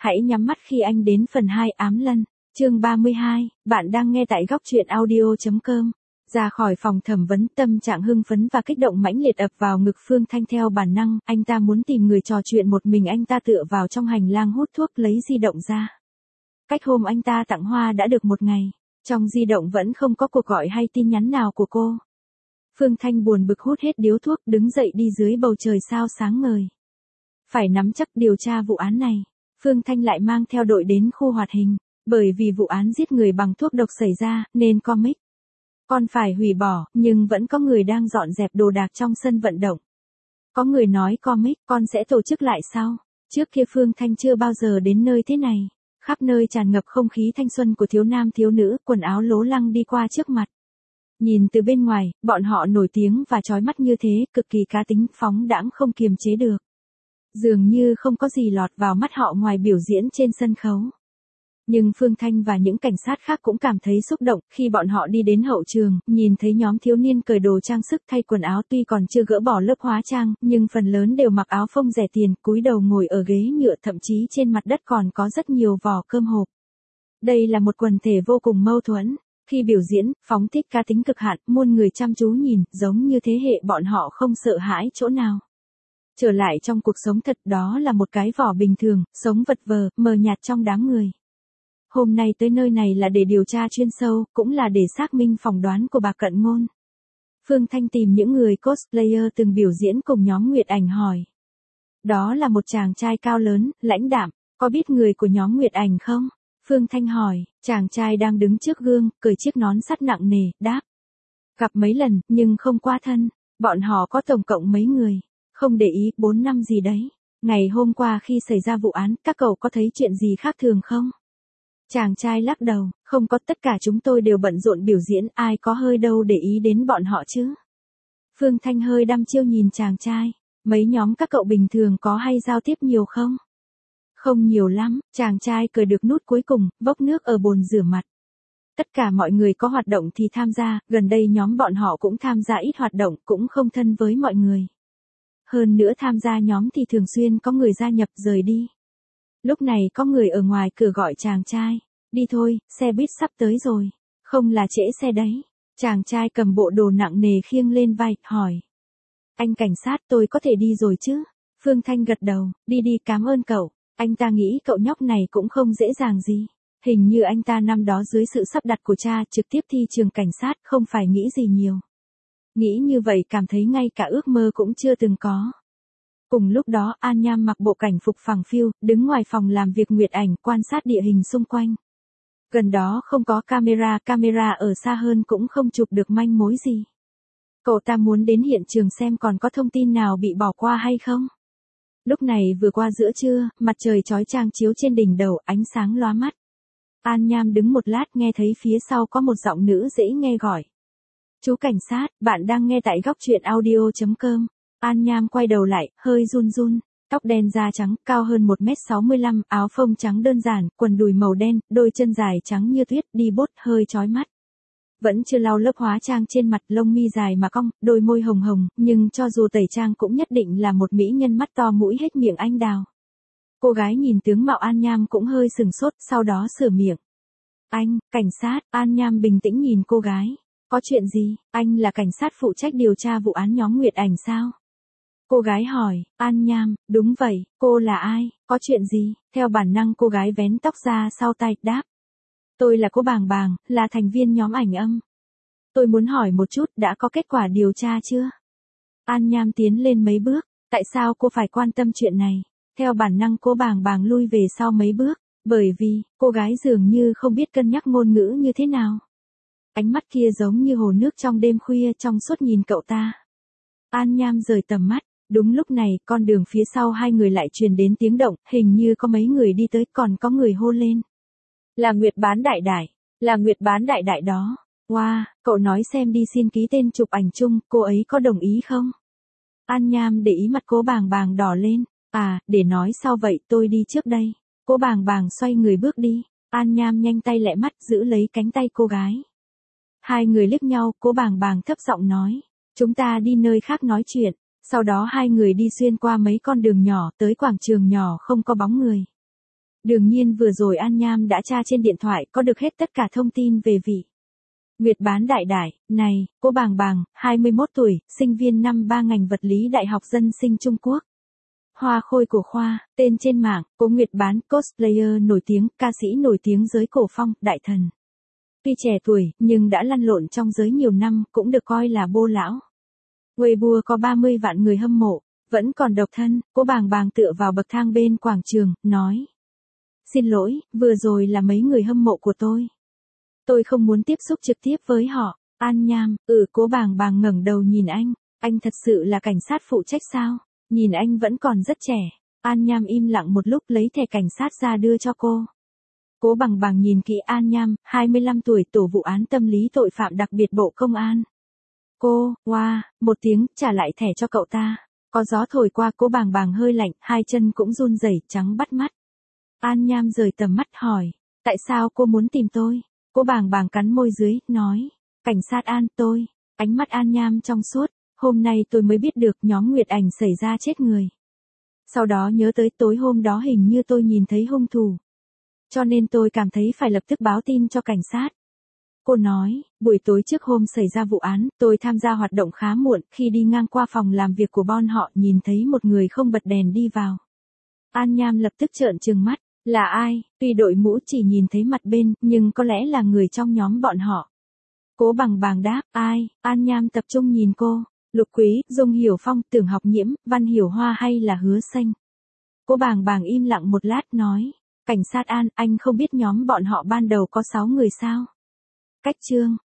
Hãy nhắm mắt khi anh đến phần 2 ám lân. Chương 32, bạn đang nghe tại góc truyện audio.com. Ra khỏi phòng thẩm vấn, tâm trạng hưng phấn và kích động mãnh liệt ập vào ngực Phương Thanh theo bản năng, anh ta muốn tìm người trò chuyện một mình, anh ta tựa vào trong hành lang hút thuốc lấy di động ra. Cách hôm anh ta tặng hoa đã được một ngày, trong di động vẫn không có cuộc gọi hay tin nhắn nào của cô. Phương Thanh buồn bực hút hết điếu thuốc, đứng dậy đi dưới bầu trời sao sáng ngời. Phải nắm chắc điều tra vụ án này. Phương Thanh lại mang theo đội đến khu hoạt hình, bởi vì vụ án giết người bằng thuốc độc xảy ra, nên comic con phải hủy bỏ, nhưng vẫn có người đang dọn dẹp đồ đạc trong sân vận động. Có người nói comic con sẽ tổ chức lại sau. Trước kia Phương Thanh chưa bao giờ đến nơi thế này, khắp nơi tràn ngập không khí thanh xuân của thiếu nam thiếu nữ, quần áo lố lăng đi qua trước mặt. Nhìn từ bên ngoài, bọn họ nổi tiếng và chói mắt như thế, cực kỳ cá tính, phóng đãng không kiềm chế được. Dường như không có gì lọt vào mắt họ ngoài biểu diễn trên sân khấu. Nhưng Phương Thanh và những cảnh sát khác cũng cảm thấy xúc động khi bọn họ đi đến hậu trường, nhìn thấy nhóm thiếu niên cởi đồ trang sức thay quần áo, tuy còn chưa gỡ bỏ lớp hóa trang, nhưng phần lớn đều mặc áo phông rẻ tiền, cúi đầu ngồi ở ghế nhựa, thậm chí trên mặt đất còn có rất nhiều vỏ cơm hộp. Đây là một quần thể vô cùng mâu thuẫn. Khi biểu diễn, phóng thích cá tính cực hạn, muôn người chăm chú nhìn, giống như thế hệ bọn họ không sợ hãi chỗ nào. Trở lại trong cuộc sống thật, đó là một cái vỏ bình thường, sống vật vờ, mờ nhạt trong đám người. Hôm nay tới nơi này là để điều tra chuyên sâu, cũng là để xác minh phỏng đoán của bà Cận Ngôn. Phương Thanh tìm những người cosplayer từng biểu diễn cùng nhóm Nguyệt Ảnh hỏi. Đó là một chàng trai cao lớn, lãnh đạm, có biết người của nhóm Nguyệt Ảnh không? Phương Thanh hỏi, chàng trai đang đứng trước gương, cởi chiếc nón sắt nặng nề, đáp. Gặp mấy lần, nhưng không qua thân, bọn họ có tổng cộng mấy người, không để ý, 4 năm gì đấy. Ngày hôm qua khi xảy ra vụ án, các cậu có thấy chuyện gì khác thường không? Chàng trai lắc đầu, không có, tất cả chúng tôi đều bận rộn biểu diễn, ai có hơi đâu để ý đến bọn họ chứ. Phương Thanh hơi đăm chiêu nhìn chàng trai, mấy nhóm các cậu bình thường có hay giao tiếp nhiều không? Không nhiều lắm, chàng trai cởi được nút cuối cùng, vốc nước ở bồn rửa mặt. Tất cả mọi người có hoạt động thì tham gia, gần đây nhóm bọn họ cũng tham gia ít hoạt động, cũng không thân với mọi người. Hơn nữa tham gia nhóm thì thường xuyên có người gia nhập rời đi. Lúc này có người ở ngoài cửa gọi chàng trai, đi thôi, xe buýt sắp tới rồi, không là trễ xe đấy. Chàng trai cầm bộ đồ nặng nề khiêng lên vai, hỏi. Anh cảnh sát, tôi có thể đi rồi chứ? Phương Thanh gật đầu, đi đi, cảm ơn cậu. Anh ta nghĩ cậu nhóc này cũng không dễ dàng gì. Hình như anh ta năm đó dưới sự sắp đặt của cha trực tiếp thi trường cảnh sát, không phải nghĩ gì nhiều. Nghĩ như vậy cảm thấy ngay cả ước mơ cũng chưa từng có. Cùng lúc đó An Nham mặc bộ cảnh phục phẳng phiu, đứng ngoài phòng làm việc Nguyệt Ảnh, quan sát địa hình xung quanh. Gần đó không có camera ở xa hơn cũng không chụp được manh mối gì. Cậu ta muốn đến hiện trường xem còn có thông tin nào bị bỏ qua hay không. Lúc này vừa qua giữa trưa, mặt trời chói chang chiếu trên đỉnh đầu, ánh sáng lóa mắt. An Nham đứng một lát, nghe thấy phía sau có một giọng nữ dễ nghe gọi. Chú cảnh sát, bạn đang nghe tại góc truyện audio.com. An Nham quay đầu lại, hơi run run, tóc đen da trắng, cao hơn 1m65, áo phông trắng đơn giản, quần đùi màu đen, đôi chân dài trắng như tuyết, đi bốt hơi chói mắt. Vẫn chưa lau lớp hóa trang trên mặt, lông mi dài mà cong, đôi môi hồng hồng, nhưng cho dù tẩy trang cũng nhất định là một mỹ nhân, mắt to mũi hết miệng anh đào. Cô gái nhìn tướng mạo An Nham cũng hơi sừng sốt, sau đó sửa miệng. Anh, cảnh sát. An Nham bình tĩnh nhìn cô gái. Có chuyện gì? Anh là cảnh sát phụ trách điều tra vụ án nhóm Nguyệt Ảnh sao? Cô gái hỏi. An Nham, đúng vậy, cô là ai, có chuyện gì? Theo bản năng cô gái vén tóc ra sau tai, đáp. Tôi là cô Bàng Bàng, là thành viên nhóm Ảnh Âm. Tôi muốn hỏi một chút, đã có kết quả điều tra chưa? An Nham tiến lên mấy bước. Tại sao cô phải quan tâm chuyện này? Theo bản năng cô Bàng Bàng lui về sau mấy bước, bởi vì cô gái dường như không biết cân nhắc ngôn ngữ như thế nào. Ánh mắt kia giống như hồ nước trong đêm khuya, trong suốt nhìn cậu ta. An Nham rời tầm mắt. Đúng lúc này, con đường phía sau hai người lại truyền đến tiếng động, hình như có mấy người đi tới, còn có người hô lên. Là Nguyệt Bán Đại Đại, là Nguyệt Bán Đại Đại đó. Wow, cậu nói xem đi, xin ký tên chụp ảnh chung, cô ấy có đồng ý không? An Nham để ý mặt cô Bàng Bàng đỏ lên. À, để nói sau vậy, tôi đi trước đây. Cô Bàng Bàng xoay người bước đi. An Nham nhanh tay lẹ mắt giữ lấy cánh tay cô gái. Hai người liếc nhau, cô Bàng Bàng thấp giọng nói. Chúng ta đi nơi khác nói chuyện. Sau đó hai người đi xuyên qua mấy con đường nhỏ tới quảng trường nhỏ không có bóng người. Đương nhiên vừa rồi An Nham đã tra trên điện thoại có được hết tất cả thông tin về vị Nguyệt Bán Đại Đại, này, cô Bàng Bàng, 21 tuổi, sinh viên năm 3 ngành vật lý Đại học Dân sinh Trung Quốc. Hoa khôi của khoa, tên trên mạng, cô Nguyệt Bán, cosplayer nổi tiếng, ca sĩ nổi tiếng giới cổ phong, đại thần. Tuy trẻ tuổi, nhưng đã lăn lộn trong giới nhiều năm, cũng được coi là bô lão. Weibo có 30 vạn người hâm mộ, vẫn còn độc thân, cô Bàng Bàng tựa vào bậc thang bên quảng trường, nói. Xin lỗi, vừa rồi là mấy người hâm mộ của tôi. Tôi không muốn tiếp xúc trực tiếp với họ. An Nham, cô Bàng Bàng ngẩng đầu nhìn anh thật sự là cảnh sát phụ trách sao? Nhìn anh vẫn còn rất trẻ. An Nham im lặng một lúc lấy thẻ cảnh sát ra đưa cho cô. Cố Bàng Bàng nhìn kỹ An Nham, 25 tuổi, tổ vụ án tâm lý tội phạm đặc biệt Bộ Công an. Cô, một tiếng, trả lại thẻ cho cậu ta. Có gió thổi qua, Cố Bàng Bàng hơi lạnh, hai chân cũng run rẩy, trắng bắt mắt. An Nham rời tầm mắt hỏi, tại sao cô muốn tìm tôi? Cố Bàng Bàng cắn môi dưới, nói, cảnh sát An, tôi. Ánh mắt An Nham trong suốt, hôm nay tôi mới biết được nhóm Nguyệt Ảnh xảy ra chết người. Sau đó nhớ tới tối hôm đó hình như tôi nhìn thấy hung thủ. Cho nên tôi cảm thấy phải lập tức báo tin cho cảnh sát. Cô nói, buổi tối trước hôm xảy ra vụ án, tôi tham gia hoạt động khá muộn, khi đi ngang qua phòng làm việc của bọn họ nhìn thấy một người không bật đèn đi vào. An Nham lập tức trợn trừng mắt, là ai? Tuy đội mũ chỉ nhìn thấy mặt bên, nhưng có lẽ là người trong nhóm bọn họ. Cố Bàng Bàng đáp, ai? An Nham tập trung nhìn cô, Lục Quý, Dung Hiểu Phong, Tưởng Học Nhiễm, Văn Hiểu Hoa hay là Hứa Xanh? Cố Bàng Bàng im lặng một lát nói, cảnh sát An, anh không biết nhóm bọn họ ban đầu có 6 người sao? Cách chương